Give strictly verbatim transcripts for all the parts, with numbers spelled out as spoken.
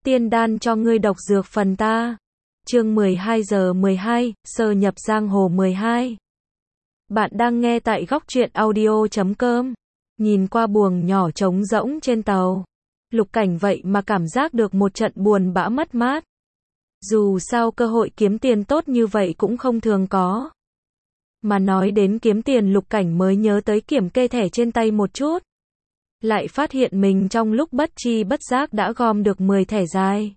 tiên đan cho ngươi độc dược phần ta. Chương mười hai giờ mười hai, sơ nhập giang hồ mười hai. Bạn đang nghe tại góc truyện audio chấm com. Nhìn qua buồng nhỏ trống rỗng trên tàu, Lục Cảnh vậy mà cảm giác được một trận buồn bã mất mát. Dù sao cơ hội kiếm tiền tốt như vậy cũng không thường có. Mà nói đến kiếm tiền, Lục Cảnh mới nhớ tới kiểm kê thẻ trên tay một chút. Lại phát hiện mình trong lúc bất chi bất giác đã gom được mười thẻ dài,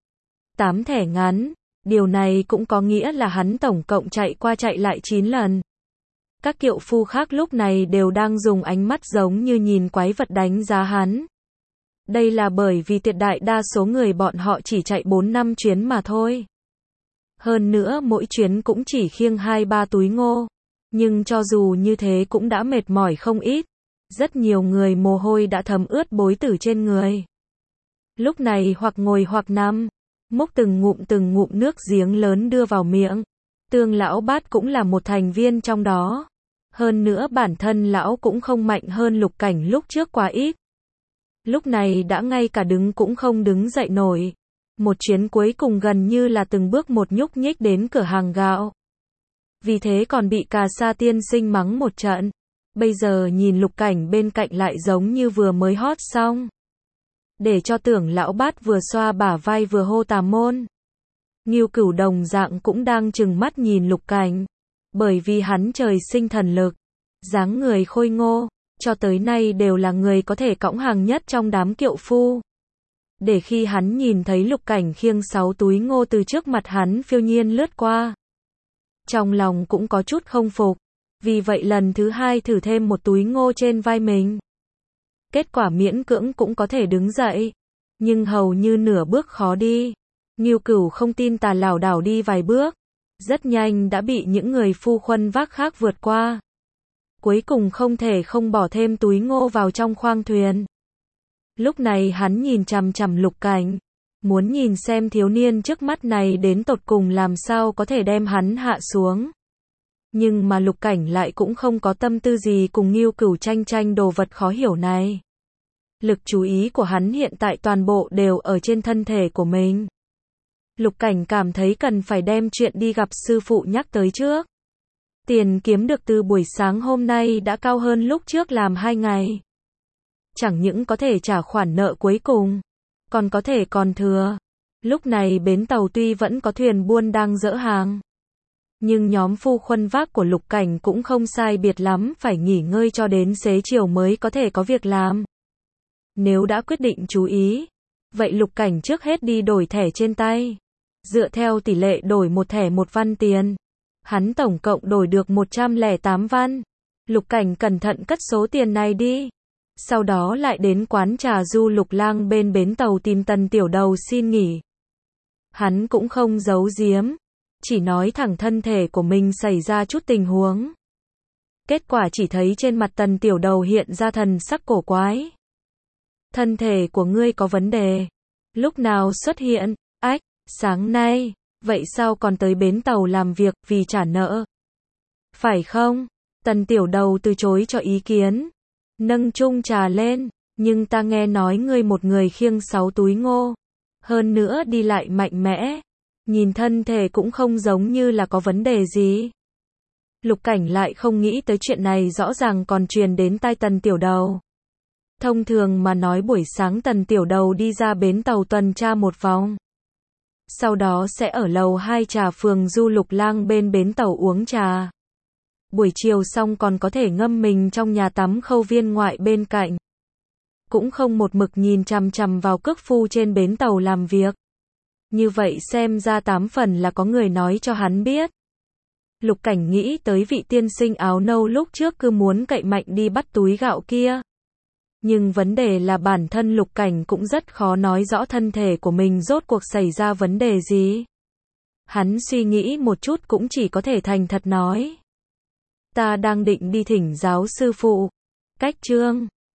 tám thẻ ngắn. Điều này cũng có nghĩa là hắn tổng cộng chạy qua chạy lại chín lần. Các kiệu phu khác lúc này đều đang dùng ánh mắt giống như nhìn quái vật đánh giá hắn. Đây là bởi vì tuyệt đại đa số người bọn họ chỉ chạy bốn năm chuyến mà thôi. Hơn nữa mỗi chuyến cũng chỉ khiêng hai ba túi ngô. Nhưng cho dù như thế cũng đã mệt mỏi không ít. Rất nhiều người mồ hôi đã thấm ướt bối tử trên người. Lúc này hoặc ngồi hoặc nằm, múc từng ngụm từng ngụm nước giếng lớn đưa vào miệng. Tương lão bát cũng là một thành viên trong đó. Hơn nữa bản thân lão cũng không mạnh hơn Lục Cảnh lúc trước quá ít. Lúc này đã ngay cả đứng cũng không đứng dậy nổi. Một chuyến cuối cùng gần như là từng bước một nhúc nhích đến cửa hàng gạo. Vì thế còn bị Cà Sa tiên sinh mắng một trận. Bây giờ nhìn Lục Cảnh bên cạnh lại giống như vừa mới hót xong. Để cho Tưởng lão bát vừa xoa bả vai vừa hô tà môn. Ngưu Cửu đồng dạng cũng đang trừng mắt nhìn Lục Cảnh. Bởi vì hắn trời sinh thần lực, dáng người khôi ngô, cho tới nay đều là người có thể cõng hàng nhất trong đám kiệu phu. Để khi hắn nhìn thấy Lục Cảnh khiêng sáu túi ngô từ trước mặt hắn phiêu nhiên lướt qua, trong lòng cũng có chút không phục. Vì vậy lần thứ hai thử thêm một túi ngô trên vai mình. Kết quả miễn cưỡng cũng có thể đứng dậy. Nhưng hầu như nửa bước khó đi. Ngưu Cửu không tin tà lảo đảo đi vài bước. Rất nhanh đã bị những người phu khuân vác khác vượt qua. Cuối cùng không thể không bỏ thêm túi ngô vào trong khoang thuyền. Lúc này hắn nhìn chằm chằm Lục Cảnh. Muốn nhìn xem thiếu niên trước mắt này đến tột cùng làm sao có thể đem hắn hạ xuống. Nhưng mà Lục Cảnh lại cũng không có tâm tư gì cùng Ngưu Cửu tranh tranh đồ vật khó hiểu này. Lực chú ý của hắn hiện tại toàn bộ đều ở trên thân thể của mình. Lục Cảnh cảm thấy cần phải đem chuyện đi gặp sư phụ nhắc tới trước. Tiền kiếm được từ buổi sáng hôm nay đã cao hơn lúc trước làm hai ngày. Chẳng những có thể trả khoản nợ cuối cùng, còn có thể còn thừa. Lúc này bến tàu tuy vẫn có thuyền buôn đang dỡ hàng, nhưng nhóm phu khuân vác của Lục Cảnh cũng không sai biệt lắm, phải nghỉ ngơi cho đến xế chiều mới có thể có việc làm. Nếu đã quyết định chú ý, vậy Lục Cảnh trước hết đi đổi thẻ trên tay. Dựa theo tỷ lệ đổi một thẻ một văn tiền, hắn tổng cộng đổi được một trăm lẻ tám văn. Lục Cảnh cẩn thận cất số tiền này đi. Sau đó lại đến quán trà Du Lục Lang bên bến tàu tìm Tần Tiểu Đầu xin nghỉ. Hắn cũng không giấu giếm, chỉ nói thẳng thân thể của mình xảy ra chút tình huống. Kết quả chỉ thấy trên mặt Tần Tiểu Đầu hiện ra thần sắc cổ quái. Thân thể của ngươi có vấn đề. Lúc nào xuất hiện? Ách, sáng nay. Vậy sao còn tới bến tàu làm việc vì trả nợ? Phải không? Tần Tiểu Đầu từ chối cho ý kiến. Nâng chung trà lên. Nhưng ta nghe nói ngươi một người khiêng sáu túi ngô. Hơn nữa đi lại mạnh mẽ. Nhìn thân thể cũng không giống như là có vấn đề gì. Lục Cảnh lại không nghĩ tới chuyện này rõ ràng còn truyền đến tai Tần Tiểu Đầu. Thông thường mà nói buổi sáng Tần Tiểu Đầu đi ra bến tàu tuần tra một vòng. Sau đó sẽ ở lầu hai trà phường Du Lục Lang bên bến tàu uống trà. Buổi chiều xong còn có thể ngâm mình trong nhà tắm Khâu Viên ngoại bên cạnh. Cũng không một mực nhìn chằm chằm vào cước phu trên bến tàu làm việc. Như vậy xem ra tám phần là có người nói cho hắn biết. Lục Cảnh nghĩ tới vị tiên sinh áo nâu lúc trước cứ muốn cậy mạnh đi bắt túi gạo kia. Nhưng vấn đề là bản thân Lục Cảnh cũng rất khó nói rõ thân thể của mình rốt cuộc xảy ra vấn đề gì. Hắn suy nghĩ một chút cũng chỉ có thể thành thật nói. Ta đang định đi thỉnh giáo sư phụ. Cách chương